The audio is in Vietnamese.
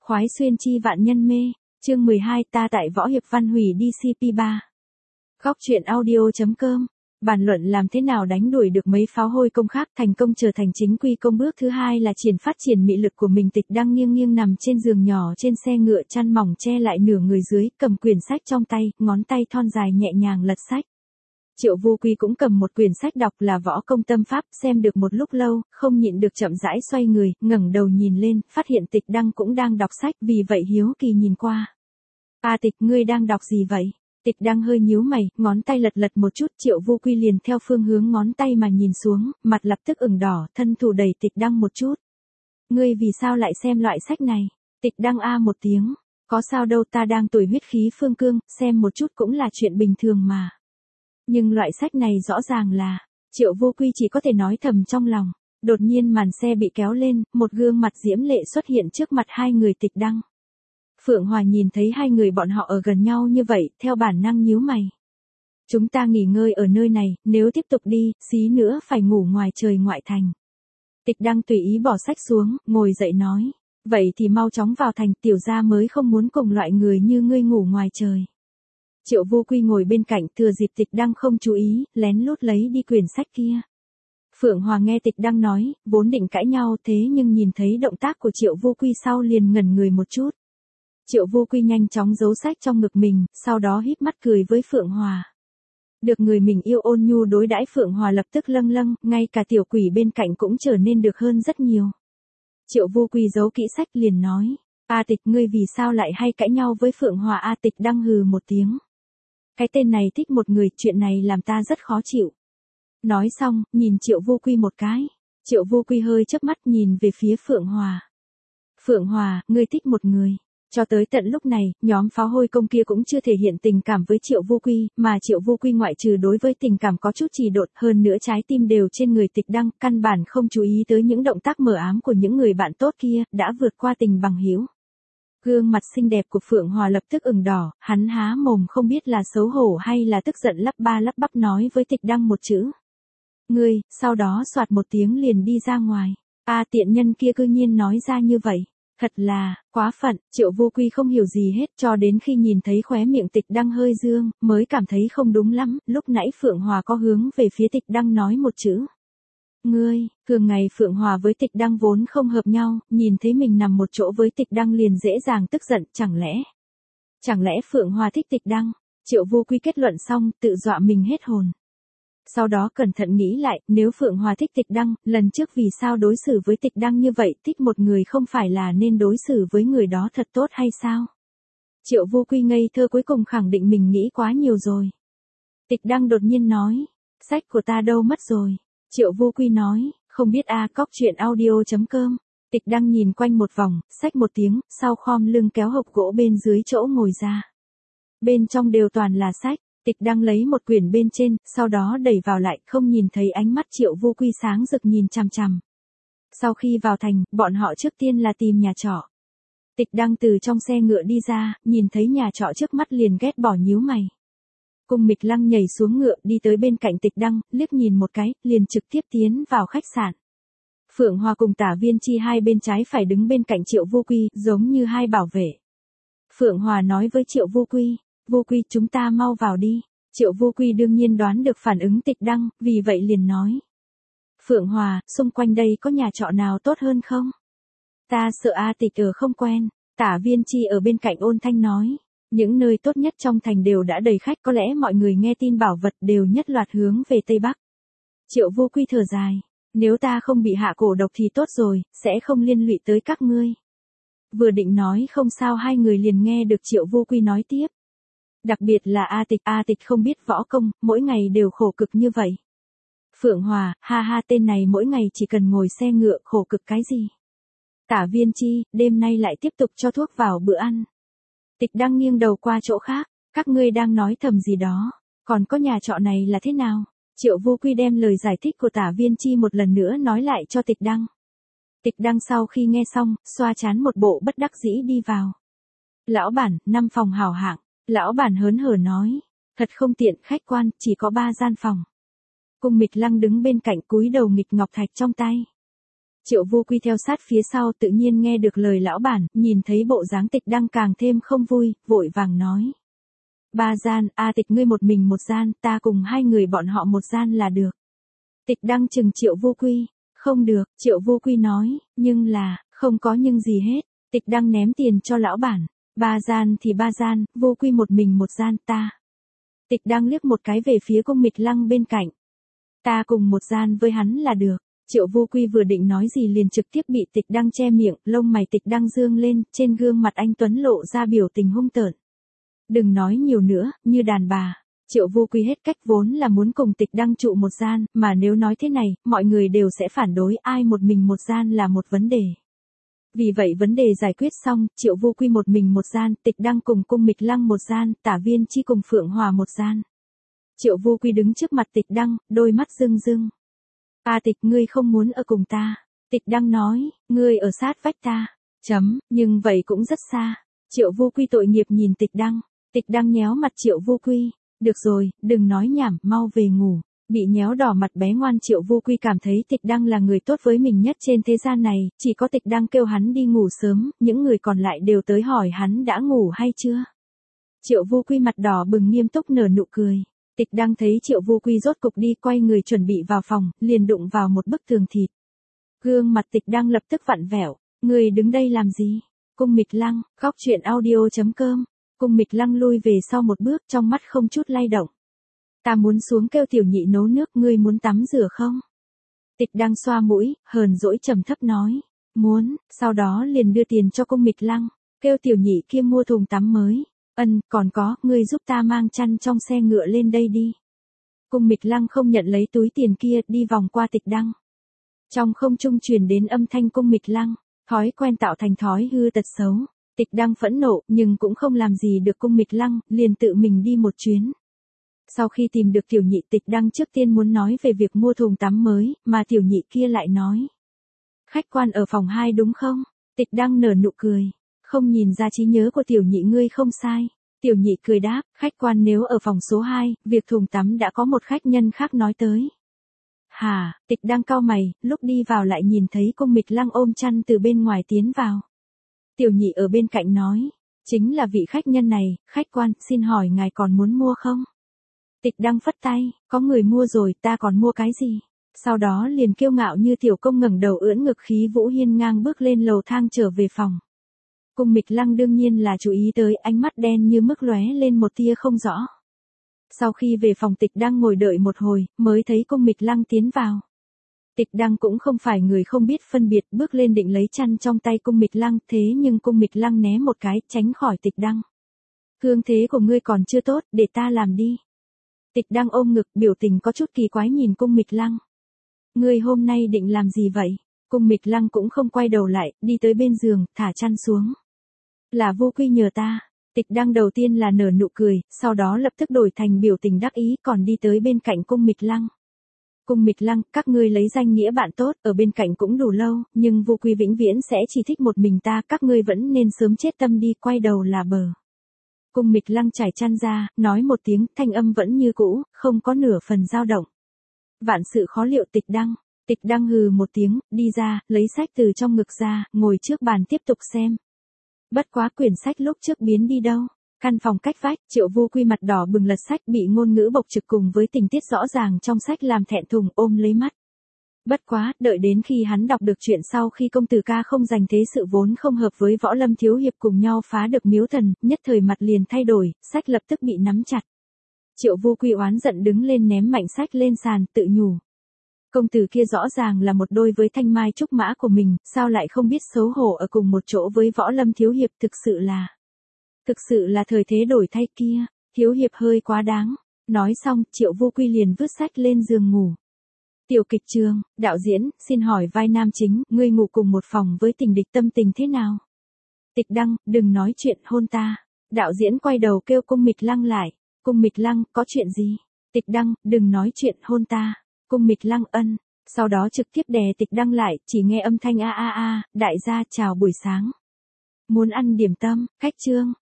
Khoái xuyên chi vạn nhân mê, chương 12 ta tại Võ Hiệp Văn hủy DCP3. Góc truyện audio.com, bàn luận làm thế nào đánh đuổi được mấy pháo hôi công khác thành công trở thành chính quy công. Bước thứ hai là phát triển mị lực của mình. Tịch đang nghiêng nghiêng nằm trên giường nhỏ trên xe ngựa, chăn mỏng che lại nửa người dưới, cầm quyển sách trong tay, ngón tay thon dài nhẹ nhàng lật sách. Triệu Vô Quy cũng cầm một quyển sách đọc là Võ Công Tâm Pháp, xem được một lúc lâu, không nhịn được chậm rãi xoay người, ngẩng đầu nhìn lên, phát hiện Tịch Đăng cũng đang đọc sách, vì vậy hiếu kỳ nhìn qua. "A Tịch, ngươi đang đọc gì vậy?" Tịch Đăng hơi nhíu mày, ngón tay lật lật một chút. Triệu Vô Quy liền theo phương hướng ngón tay mà nhìn xuống, mặt lập tức ửng đỏ, thân thủ đẩy Tịch Đăng một chút. "Ngươi vì sao lại xem loại sách này?" Tịch Đăng a một tiếng, "Có sao đâu, ta đang tuổi huyết khí phương cương, xem một chút cũng là chuyện bình thường mà." Nhưng loại sách này rõ ràng là, Triệu Vô Quy chỉ có thể nói thầm trong lòng. Đột nhiên màn xe bị kéo lên, một gương mặt diễm lệ xuất hiện trước mặt hai người Tịch Đăng. Phượng Hòa nhìn thấy hai người bọn họ ở gần nhau như vậy, theo bản năng nhíu mày. "Chúng ta nghỉ ngơi ở nơi này, nếu tiếp tục đi, xí nữa phải ngủ ngoài trời ngoại thành." Tịch Đăng tùy ý bỏ sách xuống, ngồi dậy nói, "Vậy thì mau chóng vào thành, tiểu gia mới không muốn cùng loại người như ngươi ngủ ngoài trời." Triệu Vô Quy ngồi bên cạnh, thừa dịp Tịch Đăng không chú ý, lén lút lấy đi quyển sách kia. Phượng Hòa nghe Tịch Đăng nói, vốn định cãi nhau, thế nhưng nhìn thấy động tác của Triệu Vô Quy sau liền ngẩn người một chút. Triệu Vô Quy nhanh chóng giấu sách trong ngực mình, sau đó híp mắt cười với Phượng Hòa. Được người mình yêu ôn nhu đối đãi, Phượng Hòa lập tức lâng lâng, ngay cả tiểu quỷ bên cạnh cũng trở nên được hơn rất nhiều. Triệu Vô Quy giấu kỹ sách liền nói, "A Tịch, ngươi vì sao lại hay cãi nhau với Phượng Hòa?" A Tịch Đăng hừ một tiếng. "Cái tên này thích một người, chuyện này làm ta rất khó chịu." Nói xong, nhìn Triệu Vô Quy một cái. Triệu Vô Quy hơi chớp mắt nhìn về phía Phượng Hòa. "Phượng Hòa, ngươi thích một người." Cho tới tận lúc này, nhóm pháo hôi công kia cũng chưa thể hiện tình cảm với Triệu Vô Quy, mà Triệu Vô Quy ngoại trừ đối với tình cảm có chút trì độn, hơn nữa trái tim đều trên người Tịch Đăng, căn bản không chú ý tới những động tác mờ ám của những người bạn tốt kia, đã vượt qua tình bằng hữu. Gương mặt xinh đẹp của Phượng Hòa lập tức ửng đỏ, hắn há mồm không biết là xấu hổ hay là tức giận, lắp ba lắp bắp nói với Tịch Đăng một chữ. "Ngươi", sau đó soạt một tiếng liền đi ra ngoài. A tiện nhân kia cư nhiên nói ra như vậy. Thật là, quá phận. Triệu Vô Quy không hiểu gì hết, cho đến khi nhìn thấy khóe miệng Tịch Đăng hơi dương, mới cảm thấy không đúng lắm. Lúc nãy Phượng Hòa có hướng về phía Tịch Đăng nói một chữ. "Ngươi", thường ngày Phượng Hòa với Tịch Đăng vốn không hợp nhau, nhìn thấy mình nằm một chỗ với Tịch Đăng liền dễ dàng tức giận, chẳng lẽ Phượng Hòa thích Tịch Đăng? Triệu Vô Quy kết luận xong, tự dọa mình hết hồn. Sau đó cẩn thận nghĩ lại, nếu Phượng Hòa thích Tịch Đăng, lần trước vì sao đối xử với Tịch Đăng như vậy, thích một người không phải là nên đối xử với người đó thật tốt hay sao? Triệu Vô Quy ngây thơ cuối cùng khẳng định mình nghĩ quá nhiều rồi. Tịch Đăng đột nhiên nói, "Sách của ta đâu mất rồi?" Triệu Vô Quy nói, "Không biết a." Cóc truyện audio.com. Tịch Đăng nhìn quanh một vòng, xách một tiếng, sau khom lưng kéo hộp gỗ bên dưới chỗ ngồi ra. Bên trong đều toàn là sách. Tịch Đăng lấy một quyển bên trên, sau đó đẩy vào lại, không nhìn thấy ánh mắt Triệu Vô Quy sáng rực nhìn chằm chằm. Sau khi vào thành, bọn họ trước tiên là tìm nhà trọ. Tịch Đăng từ trong xe ngựa đi ra, nhìn thấy nhà trọ trước mắt liền ghét bỏ nhíu mày. Cung Mịch Lăng nhảy xuống ngựa, đi tới bên cạnh Tịch Đăng, liếc nhìn một cái, liền trực tiếp tiến vào khách sạn. Phượng Hòa cùng Tả Viên Chi hai bên trái phải đứng bên cạnh Triệu Vô Quy, giống như hai bảo vệ. Phượng Hòa nói với Triệu Vô Quy, "Vô Quy, chúng ta mau vào đi." Triệu Vô Quy đương nhiên đoán được phản ứng Tịch Đăng, vì vậy liền nói. "Phượng Hòa, xung quanh đây có nhà trọ nào tốt hơn không?" "Ta sợ A Tịch ở không quen." Tả Viên Chi ở bên cạnh ôn thanh nói. "Những nơi tốt nhất trong thành đều đã đầy khách, có lẽ mọi người nghe tin bảo vật đều nhất loạt hướng về Tây Bắc." Triệu Vô Quy thở dài. "Nếu ta không bị hạ cổ độc thì tốt rồi, sẽ không liên lụy tới các ngươi." Vừa định nói không sao, hai người liền nghe được Triệu Vô Quy nói tiếp. "Đặc biệt là A Tịch không biết võ công, mỗi ngày đều khổ cực như vậy." Phượng Hòa, ha ha, tên này mỗi ngày chỉ cần ngồi xe ngựa, khổ cực cái gì? Tả Viên Chi, đêm nay lại tiếp tục cho thuốc vào bữa ăn. Tịch Đăng nghiêng đầu qua chỗ khác, "Các ngươi đang nói thầm gì đó, còn có nhà trọ này là thế nào?" Triệu Vô Quy đem lời giải thích của Tả Viên Chi một lần nữa nói lại cho Tịch Đăng. Tịch Đăng sau khi nghe xong, xoa trán một bộ bất đắc dĩ đi vào. "Lão bản, 5 phòng hảo hạng." Lão bản hớn hở nói, "Thật không tiện, khách quan, chỉ có 3 gian phòng." Cung Mịch Lăng đứng bên cạnh cúi đầu nghịch ngọc thạch trong tay. Triệu Vu Quy theo sát phía sau tự nhiên nghe được lời lão bản, nhìn thấy bộ dáng Tịch Đăng càng thêm không vui, vội vàng nói. Ba gian, Tịch ngươi một mình một gian, ta cùng hai người bọn họ một gian là được. Tịch Đăng chừng Triệu Vu Quy. Không được, Triệu Vu Quy nói, nhưng là, không có nhưng gì hết. Tịch Đăng ném tiền cho lão bản. Ba gian thì ba gian, Vu Quy một mình một gian, ta. Tịch Đăng liếc một cái về phía Cung Mịch Lăng bên cạnh. Ta cùng một gian với hắn là được. Triệu Vu Quy vừa định nói gì liền trực tiếp bị Tịch Đăng che miệng, lông mày Tịch Đăng dương lên, trên gương mặt anh tuấn lộ ra biểu tình hung tợn. Đừng nói nhiều nữa, như đàn bà. Triệu Vu Quy hết cách vốn là muốn cùng Tịch Đăng trụ một gian, mà nếu nói thế này, mọi người đều sẽ phản đối ai một mình một gian là một vấn đề. Vì vậy vấn đề giải quyết xong, Triệu Vu Quy một mình một gian, Tịch Đăng cùng Cung Mịch Lăng một gian, Tả Viên Chi cùng Phượng Hòa một gian. Triệu Vu Quy đứng trước mặt Tịch Đăng, đôi mắt rưng rưng. Tịch ngươi không muốn ở cùng ta. Tịch Đăng nói, ngươi ở sát vách ta. Nhưng vậy cũng rất xa. Triệu Vu Quy tội nghiệp nhìn Tịch Đăng. Tịch Đăng nhéo mặt Triệu Vu Quy. Được rồi, đừng nói nhảm, mau về ngủ. Bị nhéo đỏ mặt bé ngoan Triệu Vu Quy cảm thấy Tịch Đăng là người tốt với mình nhất trên thế gian này, chỉ có Tịch Đăng kêu hắn đi ngủ sớm, những người còn lại đều tới hỏi hắn đã ngủ hay chưa. Triệu Vu Quy mặt đỏ bừng nghiêm túc nở nụ cười. Tịch Đăng thấy Triệu Vu Quy rốt cục đi quay người chuẩn bị vào phòng, liền đụng vào một bức tường thịt. Gương mặt Tịch Đăng lập tức vặn vẹo. Người đứng đây làm gì? Cung Mịch Lăng, Góc Truyện Audio.com. Cung Mịch Lăng lui về sau một bước, trong mắt không chút lay động. Ta muốn xuống kêu Tiểu Nhị nấu nước, ngươi muốn tắm rửa không? Tịch Đăng xoa mũi, hờn dỗi trầm thấp nói. Muốn, sau đó liền đưa tiền cho Cung Mịch Lăng, kêu Tiểu Nhị kia mua thùng tắm mới. Còn có, ngươi giúp ta mang chăn trong xe ngựa lên đây đi. Cung Mịch Lăng không nhận lấy túi tiền kia, đi vòng qua Tịch Đăng. Trong không trung truyền đến âm thanh Cung Mịch Lăng, thói quen tạo thành thói hư tật xấu. Tịch Đăng phẫn nộ, nhưng cũng không làm gì được Cung Mịch Lăng, liền tự mình đi một chuyến. Sau khi tìm được Tiểu Nhị, Tịch Đăng trước tiên muốn nói về việc mua thùng tắm mới, mà Tiểu Nhị kia lại nói. Khách quan ở phòng 2 đúng không? Tịch Đăng nở nụ cười. Không nhìn ra trí nhớ của Tiểu Nhị ngươi không sai. Tiểu Nhị cười đáp, khách quan nếu ở phòng số 2, việc thùng tắm đã có một khách nhân khác nói tới. Hả, Tịch Đăng cau mày, lúc đi vào lại nhìn thấy Cung Mịch Lăng ôm chăn từ bên ngoài tiến vào. Tiểu Nhị ở bên cạnh nói, chính là vị khách nhân này, khách quan, xin hỏi ngài còn muốn mua không? Tịch Đăng phất tay, có người mua rồi, ta còn mua cái gì? Sau đó liền kiêu ngạo như tiểu công ngẩng đầu ưỡn ngực khí vũ hiên ngang bước lên lầu thang trở về phòng. Cung Mịch Lăng đương nhiên là chú ý tới, ánh mắt đen như mức lóe lên một tia không rõ. Sau khi về phòng Tịch Đăng ngồi đợi một hồi, mới thấy Cung Mịch Lăng tiến vào. Tịch Đăng cũng không phải người không biết phân biệt, bước lên định lấy chăn trong tay Cung Mịch Lăng, thế nhưng Cung Mịch Lăng né một cái, tránh khỏi Tịch Đăng. Thương thế của ngươi còn chưa tốt, để ta làm đi. Tịch Đăng ôm ngực, biểu tình có chút kỳ quái nhìn Cung Mịch Lăng. Ngươi hôm nay định làm gì vậy? Cung Mịch Lăng cũng không quay đầu lại, đi tới bên giường, thả chăn xuống. Là Vu Quy nhờ ta. Tịch Đăng đầu tiên là nở nụ cười, sau đó lập tức đổi thành biểu tình đắc ý, còn đi tới bên cạnh Cung Mịch Lăng. Cung Mịch Lăng, các ngươi lấy danh nghĩa bạn tốt, ở bên cạnh cũng đủ lâu, nhưng Vu Quy vĩnh viễn sẽ chỉ thích một mình ta, các ngươi vẫn nên sớm chết tâm đi, quay đầu là bờ. Cung Mịch Lăng trải chăn ra, nói một tiếng, thanh âm vẫn như cũ, không có nửa phần dao động. Vạn sự khó liệu. Tịch Đăng. Tịch Đăng hừ một tiếng, đi ra, lấy sách từ trong ngực ra, ngồi trước bàn tiếp tục xem. Bất quá quyển sách lúc trước biến đi đâu? Căn phòng cách vách, Triệu Vu Quy mặt đỏ bừng lật sách, bị ngôn ngữ bộc trực cùng với tình tiết rõ ràng trong sách làm thẹn thùng, ôm lấy mắt. Bất quá, đợi đến khi hắn đọc được chuyện sau khi công tử ca không dành thế sự vốn không hợp với Võ Lâm thiếu hiệp cùng nhau phá được miếu thần, nhất thời mặt liền thay đổi, sách lập tức bị nắm chặt. Triệu Vu Quy oán giận đứng lên ném mạnh sách lên sàn, tự nhủ. Công tử kia rõ ràng là một đôi với thanh mai trúc mã của mình, sao lại không biết xấu hổ ở cùng một chỗ với Võ Lâm thiếu hiệp, thực sự là thời thế đổi thay kia, thiếu hiệp hơi quá đáng. Nói xong, Triệu Vu Quy liền vứt sách lên giường ngủ. Tiểu kịch trường, đạo diễn, xin hỏi vai nam chính, ngươi ngủ cùng một phòng với tình địch tâm tình thế nào? Tịch Đăng, đừng nói chuyện hôn ta. Đạo diễn quay đầu kêu Cung Mịch Lăng lại. Cung Mịch Lăng, có chuyện gì? Tịch Đăng, đừng nói chuyện hôn ta. Cung Mịch Lăng ân. Sau đó trực tiếp đè Tịch Đăng lại, chỉ nghe âm thanh a a a, đại gia chào buổi sáng. Muốn ăn điểm tâm, khách trương.